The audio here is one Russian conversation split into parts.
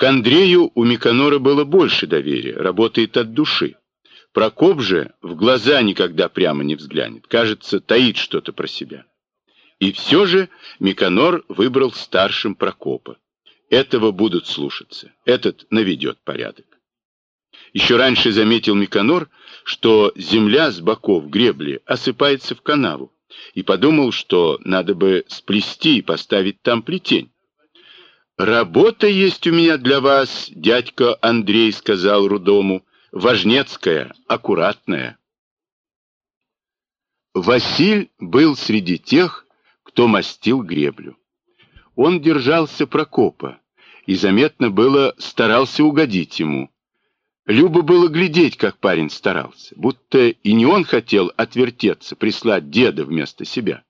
К Андрею у Миконора было больше доверия, работает от души. Прокоп же в глаза никогда прямо не взглянет, кажется, таит что-то про себя. И все же Миконор выбрал старшим Прокопа. Этого будут слушаться, этот наведет порядок. Еще раньше заметил Миконор, что земля с боков гребли осыпается в канаву, и подумал, что надо бы сплести и поставить там плетень. «Работа есть у меня для вас, дядька Андрей», — сказал Рудому, — «важнецкая, аккуратная». Василь был среди тех, кто мастил греблю. Он держался Прокопа и, заметно было, старался угодить ему. Любо было глядеть, как парень старался, будто и не он хотел отвертеться, прислать деда вместо себя.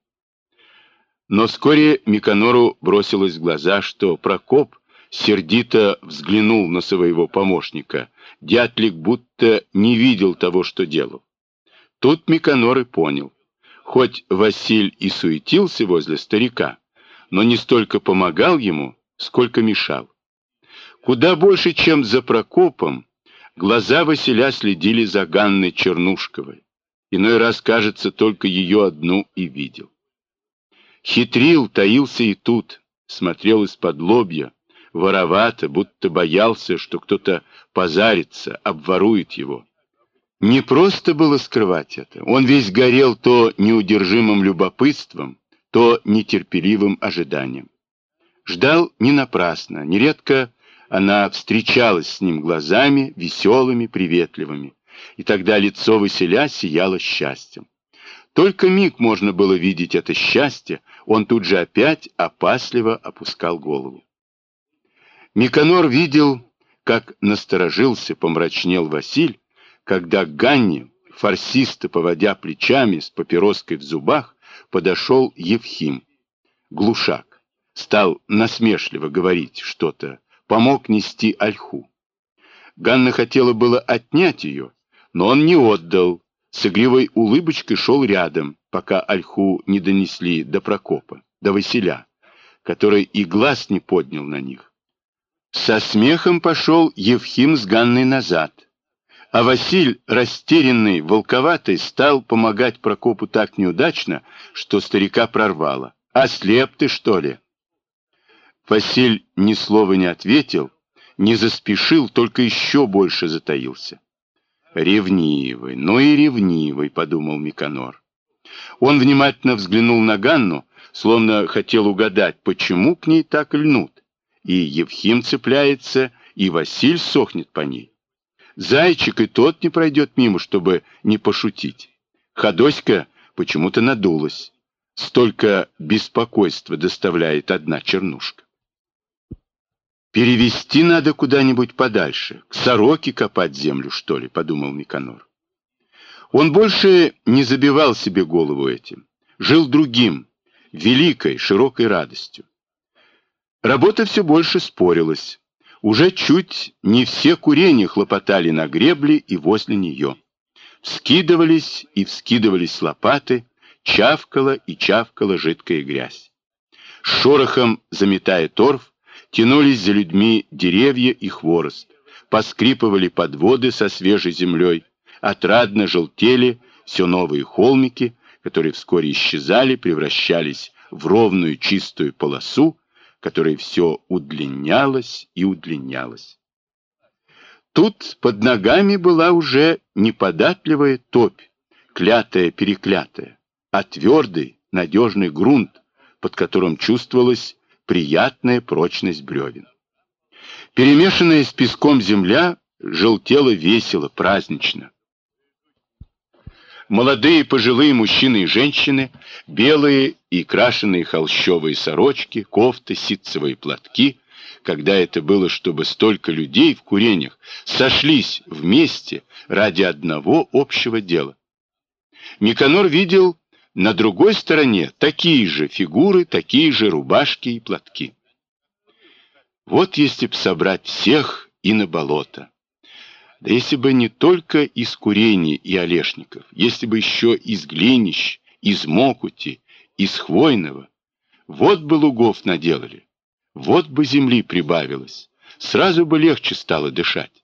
Но вскоре Миконору бросилось в глаза, что Прокоп сердито взглянул на своего помощника. Дятлик будто не видел того, что делал. Тут Миконор и понял. Хоть Василь и суетился возле старика, но не столько помогал ему, сколько мешал. Куда больше, чем за Прокопом, глаза Василя следили за Ганной Чернушковой. Иной раз, кажется, только ее одну и видел. Хитрил, таился и тут, смотрел из-под лобья, воровато, будто боялся, что кто-то позарится, обворует его. Не просто было скрывать это. Он весь горел то неудержимым любопытством, то нетерпеливым ожиданием. Ждал не напрасно. Нередко она встречалась с ним глазами, веселыми, приветливыми. И тогда лицо Василя сияло счастьем. Только миг можно было видеть это счастье, он тут же опять опасливо опускал голову. Миконор видел, как насторожился, помрачнел Василь, когда к Ганне, форсисто поводя плечами с папироской в зубах, подошел Евхим, глушак, стал насмешливо говорить что-то, помог нести ольху. Ганна хотела было отнять ее, но он не отдал, с игривой улыбочкой шел рядом, пока ольху не донесли до Прокопа, до Василя, который и глаз не поднял на них. Со смехом пошел Евхим с Ганной назад, а Василь, растерянный, волковатый, стал помогать Прокопу так неудачно, что старика прорвало. «Ослеп ты, что ли?» Василь ни слова не ответил, не заспешил, только еще больше затаился. «Ревнивый, ну и ревнивый», — подумал Миконор. Он внимательно взглянул на Ганну, словно хотел угадать, почему к ней так льнут. И Евхим цепляется, и Василь сохнет по ней. Зайчик и тот не пройдет мимо, чтобы не пошутить. Ходоська почему-то надулась. Столько беспокойства доставляет одна чернушка. «Перевести надо куда-нибудь подальше, к сороке копать землю, что ли», — подумал Миконор. Он больше не забивал себе голову этим, жил другим, великой, широкой радостью. Работа все больше спорилась. Уже чуть не все курения хлопотали на гребле и возле нее. Вскидывались и вскидывались лопаты, чавкала и чавкала жидкая грязь. Шорохом заметая торф, тянулись за людьми деревья и хворост, поскрипывали подводы со свежей землей, отрадно желтели все новые холмики, которые вскоре исчезали, превращались в ровную чистую полосу, которая все удлинялась и удлинялась. Тут под ногами была уже неподатливая топь, клятая-переклятая, а твердый, надежный грунт, под которым чувствовалась приятная прочность бревен. Перемешанная с песком земля желтела весело, празднично. Молодые пожилые мужчины и женщины, белые и крашеные холщовые сорочки, кофты, ситцевые платки, когда это было, чтобы столько людей в курениях сошлись вместе ради одного общего дела. Миконор видел на другой стороне такие же фигуры, такие же рубашки и платки. Вот если б собрать всех и на болото. Да если бы не только из курений и олешников, если бы еще из глинищ, из мокути, из хвойного, вот бы лугов наделали, вот бы земли прибавилось, сразу бы легче стало дышать.